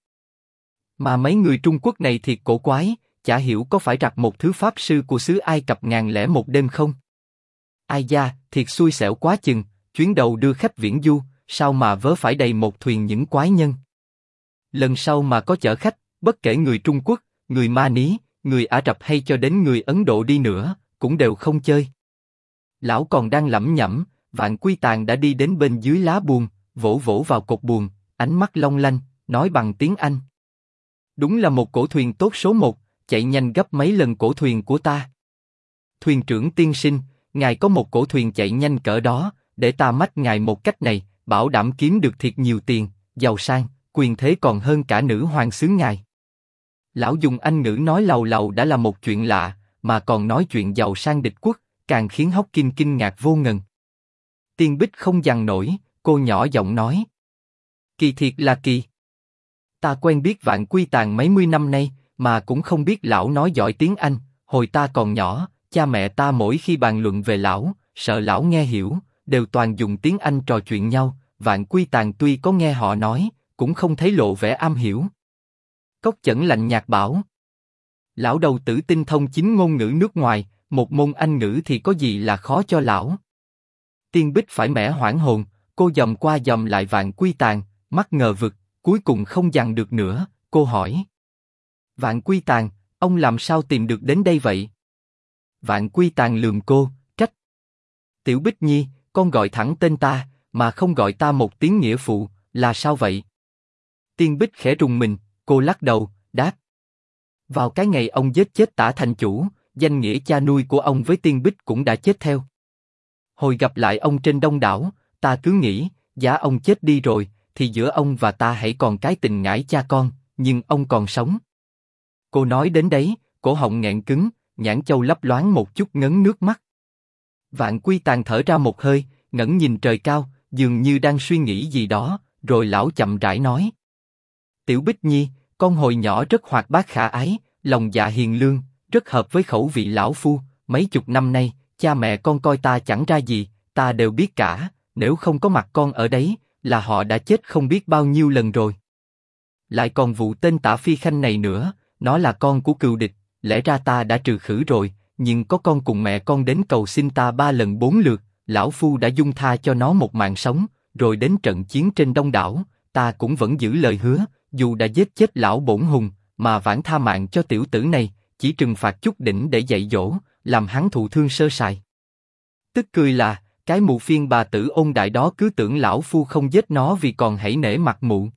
Mà mấy người Trung Quốc này thiệt cổ quái, chả hiểu có phải rặt một thứ pháp sư của xứ Ai Cập 1001 đêm không? Ai da, thiệt xui xẻo quá chừng, chuyến đầu đưa khách viễn du, sao mà vớ phải đầy một thuyền những quái nhân. Lần sau mà có chở khách, bất kể người Trung Quốc, người Mani, người Ả Rập hay cho đến người Ấn Độ đi nữa, cũng đều không chơi. Lão còn đang lẩm nhẩm, Vạn Quy Tàn đã đi đến bên dưới lá buồm, vỗ vỗ vào cột buồm, ánh mắt long lanh, nói bằng tiếng Anh. Đúng là một cổ thuyền tốt số 1, chạy nhanh gấp mấy lần cổ thuyền của ta. Thuyền trưởng tiên sinh, ngài có một cổ thuyền chạy nhanh cỡ đó, để ta mách ngài một cách này, bảo đảm kiếm được thiệt nhiều tiền, giàu sang, quyền thế còn hơn cả nữ hoàng xứ ngài. Lão dùng Anh ngữ nói lầu lầu đã là một chuyện lạ, mà còn nói chuyện giàu sang địch quốc, càng khiến Hawking kinh ngạc vô ngần. Tiên Bích không dằn nổi, cô nhỏ giọng nói. Kỳ thiệt là kỳ. Ta quen biết Vạn Quy Tàn mấy mươi năm nay, mà cũng không biết lão nói giỏi tiếng Anh. Hồi ta còn nhỏ, cha mẹ ta mỗi khi bàn luận về lão, sợ lão nghe hiểu, đều toàn dùng tiếng Anh trò chuyện nhau. Vạn Quy Tàn tuy có nghe họ nói, cũng không thấy lộ vẻ am hiểu. Cốc Chẩn lạnh nhạt bảo. Lão đầu tử tinh thông 9 ngôn ngữ nước ngoài, một môn Anh ngữ thì có gì là khó cho lão. Tiên Bích phải mẻ hoảng hồn, cô dòm qua dòm lại Vạn Quy Tàn, mắt ngờ vực, cuối cùng không dằn được nữa, cô hỏi. Vạn Quy Tàn, ông làm sao tìm được đến đây vậy? Vạn Quy Tàn lườm cô, trách. Tiểu Bích Nhi, con gọi thẳng tên ta, mà không gọi ta một tiếng nghĩa phụ, là sao vậy? Tiên Bích khẽ rùng mình, cô lắc đầu, đáp. Vào cái ngày ông giết chết Tả thành chủ, danh nghĩa cha nuôi của ông với Tiên Bích cũng đã chết theo. Hồi gặp lại ông trên Đông đảo, ta cứ nghĩ, giá ông chết đi rồi, thì giữa ông và ta hãy còn cái tình ngãi cha con, nhưng ông còn sống. Cô nói đến đấy, cổ họng nghẹn cứng, nhãn châu lấp loáng một chút ngấn nước mắt. Vạn Quy Tàn thở ra một hơi, ngẩng nhìn trời cao, dường như đang suy nghĩ gì đó, rồi lão chậm rãi nói. Tiểu Bích Nhi, con hồi nhỏ rất hoạt bát khả ái, lòng dạ hiền lương, rất hợp với khẩu vị lão phu, mấy chục năm nay, cha mẹ con coi ta chẳng ra gì, ta đều biết cả, nếu không có mặt con ở đấy, là họ đã chết không biết bao nhiêu lần rồi. Lại còn vụ tên Tả Phi Khanh này nữa, nó là con của cừu địch, lẽ ra ta đã trừ khử rồi, nhưng có con cùng mẹ con đến cầu xin ta 3 lần 4 lượt, lão phu đã dung tha cho nó một mạng sống, rồi đến trận chiến trên Đông đảo, ta cũng vẫn giữ lời hứa, dù đã giết chết lão bổn hùng, mà vãn tha mạng cho tiểu tử này, chỉ trừng phạt chút đỉnh để dạy dỗ, làm hắn thụ thương sơ sài. Tức cười là, cái mụ phiên bà tử Ôn Đại đó cứ tưởng lão phu không giết nó vì còn hãy nể mặt mụ.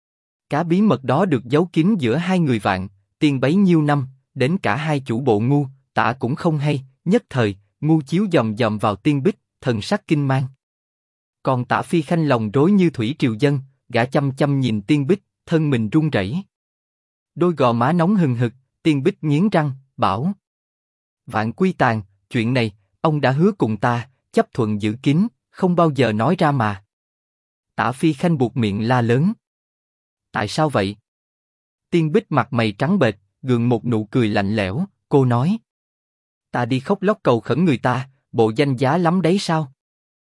Cá bí mật đó được giấu kín giữa hai người Vạn, Tiên bấy nhiêu năm, đến cả hai chủ bộ ngu, Tả cũng không hay, nhất thời, ngu chiếu dòm dòm vào Tiên Bích, thần sắc kinh mang. Còn Tả Phi Khanh lòng rối như thủy triều dân, gã chăm chăm nhìn Tiên Bích, thân mình run rẩy. Đôi gò má nóng hừng hực, Tiên Bích nghiến răng, bảo. Vạn Quy Tàn, chuyện này, ông đã hứa cùng ta, chấp thuận giữ kín, không bao giờ nói ra mà. Tả Phi Khanh buột miệng la lớn. Tại sao vậy? Tiên Bích mặt mày trắng bệch, gượng một nụ cười lạnh lẽo, cô nói. Ta đi khóc lóc cầu khẩn người ta, bộ danh giá lắm đấy sao?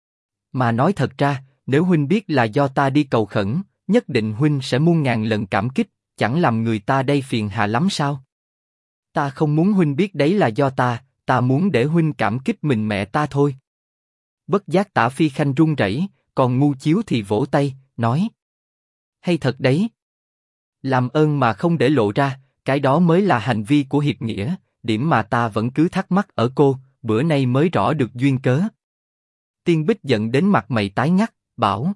Mà nói thật ra, nếu huynh biết là do ta đi cầu khẩn, nhất định huynh sẽ muôn ngàn lần cảm kích, chẳng làm người ta đây phiền hà lắm sao? Ta không muốn huynh biết đấy là do ta muốn để huynh cảm kích mình mẹ ta thôi. Bất giác Tả Phi Khanh run rẩy, còn Ngu Chiếu thì vỗ tay, nói. Hay thật đấy. Làm ơn mà không để lộ ra, cái đó mới là hành vi của hiệp nghĩa, điểm mà ta vẫn cứ thắc mắc ở cô, bữa nay mới rõ được duyên cớ. Tiên Bích giận đến mặt mày tái ngắt, bảo.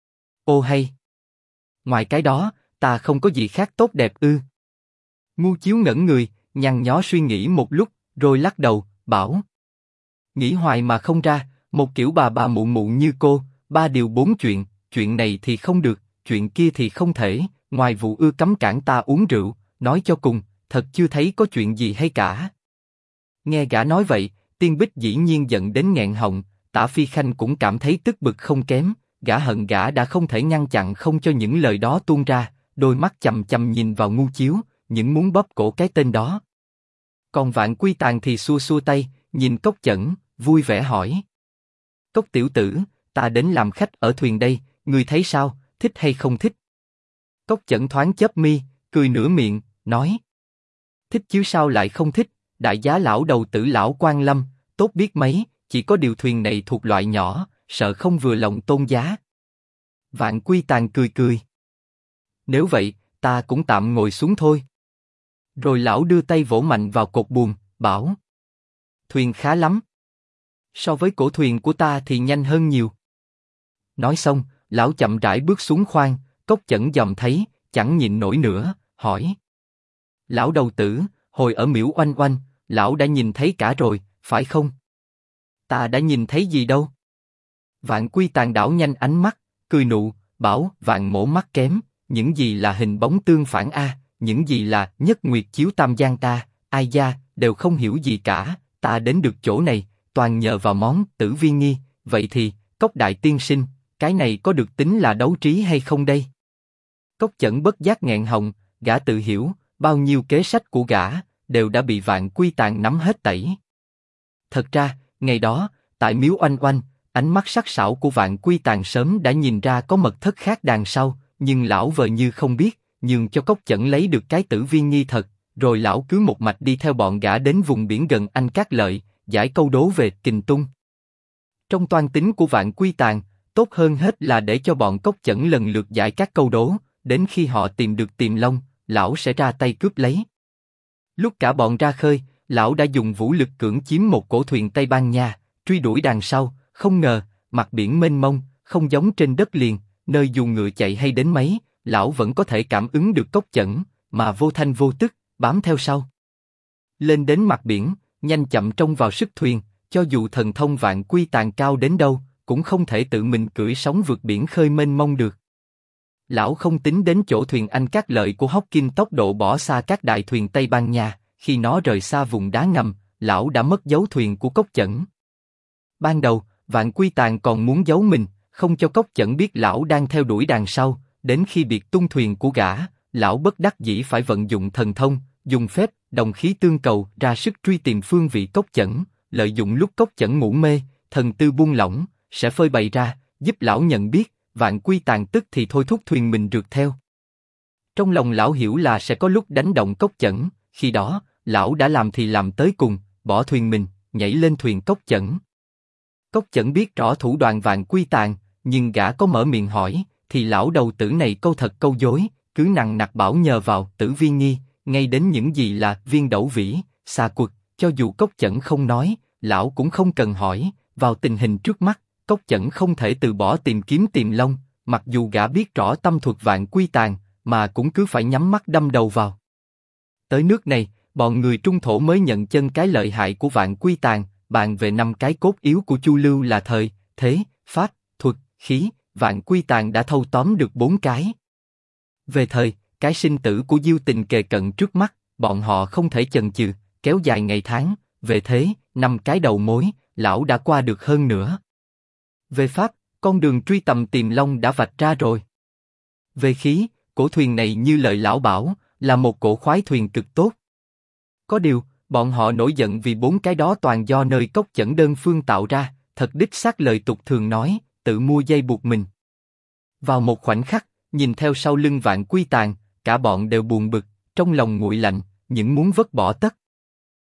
Ô hay. Ngoài cái đó, ta không có gì khác tốt đẹp ư? Ngu Chiếu ngẩn người, nhăn nhó suy nghĩ một lúc, rồi lắc đầu, bảo. Nghĩ hoài mà không ra, một kiểu bà mụ mụ như cô, 3 điều 4 chuyện, chuyện này thì không được, chuyện kia thì không thể, ngoài vụ ưa cấm cản ta uống rượu, nói cho cùng, thật chưa thấy có chuyện gì hay cả. Nghe gã nói vậy, Tiên Bích dĩ nhiên giận đến nghẹn họng, Tả Phi Khanh cũng cảm thấy tức bực không kém, gã hận gã đã không thể ngăn chặn không cho những lời đó tuôn ra, đôi mắt chằm chằm nhìn vào Ngu Chiếu, những muốn bóp cổ cái tên đó. Còn Vạn Quy Tàng thì xua xua tay, nhìn Cốc Chẩn, vui vẻ hỏi. Cốc tiểu tử, ta đến làm khách ở thuyền đây, ngươi thấy sao, thích hay không thích? Cốc Chẩn thoáng chớp mi, cười nửa miệng, nói. Thích chứ sao lại không thích, đại giá lão đầu tử lão quan lâm, tốt biết mấy, chỉ có điều thuyền này thuộc loại nhỏ, sợ không vừa lòng tôn giá. Vạn Quy Tàng cười cười. Nếu vậy, ta cũng tạm ngồi xuống thôi. Rồi lão đưa tay vỗ mạnh vào cột buồm, bảo. Thuyền khá lắm. So với cổ thuyền của ta thì nhanh hơn nhiều. Nói xong, lão chậm rãi bước xuống khoang, Cốc Chẩn dòm thấy, chẳng nhịn nổi nữa, hỏi. Lão đầu tử, hồi ở miễu oanh oanh, lão đã nhìn thấy cả rồi, phải không? Ta đã nhìn thấy gì đâu? Vạn Quy Tàng đảo nhanh ánh mắt, cười nụ, bảo Vạn mổ mắt kém, những gì là hình bóng tương phản a, những gì là nhất nguyệt chiếu tam giang ta, ai gia, đều không hiểu gì cả, ta đến được chỗ này, toàn nhờ vào món Tử Vi Nghi, vậy thì, Cốc đại tiên sinh, cái này có được tính là đấu trí hay không đây? Cốc Chẩn bất giác nghẹn họng, gã tự hiểu, bao nhiêu kế sách của gã, đều đã bị Vạn Quy Tàng nắm hết tẩy. Thật ra, ngày đó, tại miếu oanh oanh, ánh mắt sắc sảo của Vạn Quy Tàng sớm đã nhìn ra có mật thất khác đằng sau, nhưng lão vờ như không biết, nhường cho Cốc Chẩn lấy được cái Tử Vi Nghi thật, rồi lão cứ một mạch đi theo bọn gã đến vùng biển gần Anh Cát Lợi, giải câu đố về Kình Tung. Trong toan tính của Vạn Quy Tàng, tốt hơn hết là để cho bọn Cốc Chẩn lần lượt giải các câu đố, đến khi họ tìm được Tiềm Long, lão sẽ ra tay cướp lấy. Lúc cả bọn ra khơi, lão đã dùng vũ lực cưỡng chiếm một cổ thuyền Tây Ban Nha, truy đuổi đằng sau, không ngờ, mặt biển mênh mông, không giống trên đất liền, nơi dù ngựa chạy hay đến mấy, lão vẫn có thể cảm ứng được Cốc Chẩn, mà vô thanh vô tức, bám theo sau. Lên đến mặt biển, nhanh chậm trông vào sức thuyền, cho dù thần thông Vạn Quy Tàng cao đến đâu, cũng không thể tự mình cưỡi sóng vượt biển khơi mênh mông được. Lão không tính đến chỗ thuyền Anh Cát Lợi của Hawking tốc độ bỏ xa các đại thuyền Tây Ban Nha, khi nó rời xa vùng đá ngầm, lão đã mất dấu thuyền của Cốc Chẩn. Ban đầu, Vạn Quy Tàng còn muốn giấu mình, không cho Cốc Chẩn biết lão đang theo đuổi đằng sau, đến khi biệt tung thuyền của gã, lão bất đắc dĩ phải vận dụng thần thông, dùng phép đồng khí tương cầu ra sức truy tìm phương vị Cốc Chẩn, lợi dụng lúc Cốc Chẩn ngủ mê, thần tư buông lỏng, sẽ phơi bày ra, giúp lão nhận biết. Vạn Quy Tàng tức thì thôi thúc thuyền mình rượt theo. Trong lòng lão hiểu là sẽ có lúc đánh động Cốc Chẩn, khi đó, lão đã làm thì làm tới cùng, bỏ thuyền mình, nhảy lên thuyền Cốc Chẩn. Cốc Chẩn biết rõ thủ đoạn Vạn Quy Tàng, nhưng gã có mở miệng hỏi, thì lão đầu tử này câu thật câu dối, cứ nằng nặc bảo nhờ vào Tử Vi Nghi, ngay đến những gì là viên đẩu vĩ, xà quật, cho dù Cốc Chẩn không nói, lão cũng không cần hỏi, vào tình hình trước mắt. Cốc Chẩn không thể từ bỏ tìm kiếm Tiềm Long, mặc dù gã biết rõ tâm thuật Vạn Quy Tàng, mà cũng cứ phải nhắm mắt đâm đầu vào. Tới nước này, bọn người Trung Thổ mới nhận chân cái lợi hại của Vạn Quy Tàng, bàn về 5 cái cốt yếu của Chu Lưu là thời, thế, pháp, thuật, khí, Vạn Quy Tàng đã thâu tóm được 4 cái. Về thời, cái sinh tử của Diêu Tình kề cận trước mắt, bọn họ không thể chần chừ, kéo dài ngày tháng, về thế, 5 cái đầu mối, lão đã qua được hơn nữa. Về pháp, con đường truy tầm Tiềm Long đã vạch ra rồi. Về khí, cổ thuyền này như lời lão bảo, là một cổ khoái thuyền cực tốt. Có điều, bọn họ nổi giận vì 4 cái đó toàn do nơi Cốc Chẩn đơn phương tạo ra, thật đích xác lời tục thường nói, tự mua dây buộc mình. Vào một khoảnh khắc, nhìn theo sau lưng Vạn Quy Tàn, cả bọn đều buồn bực, trong lòng nguội lạnh, những muốn vứt bỏ tất.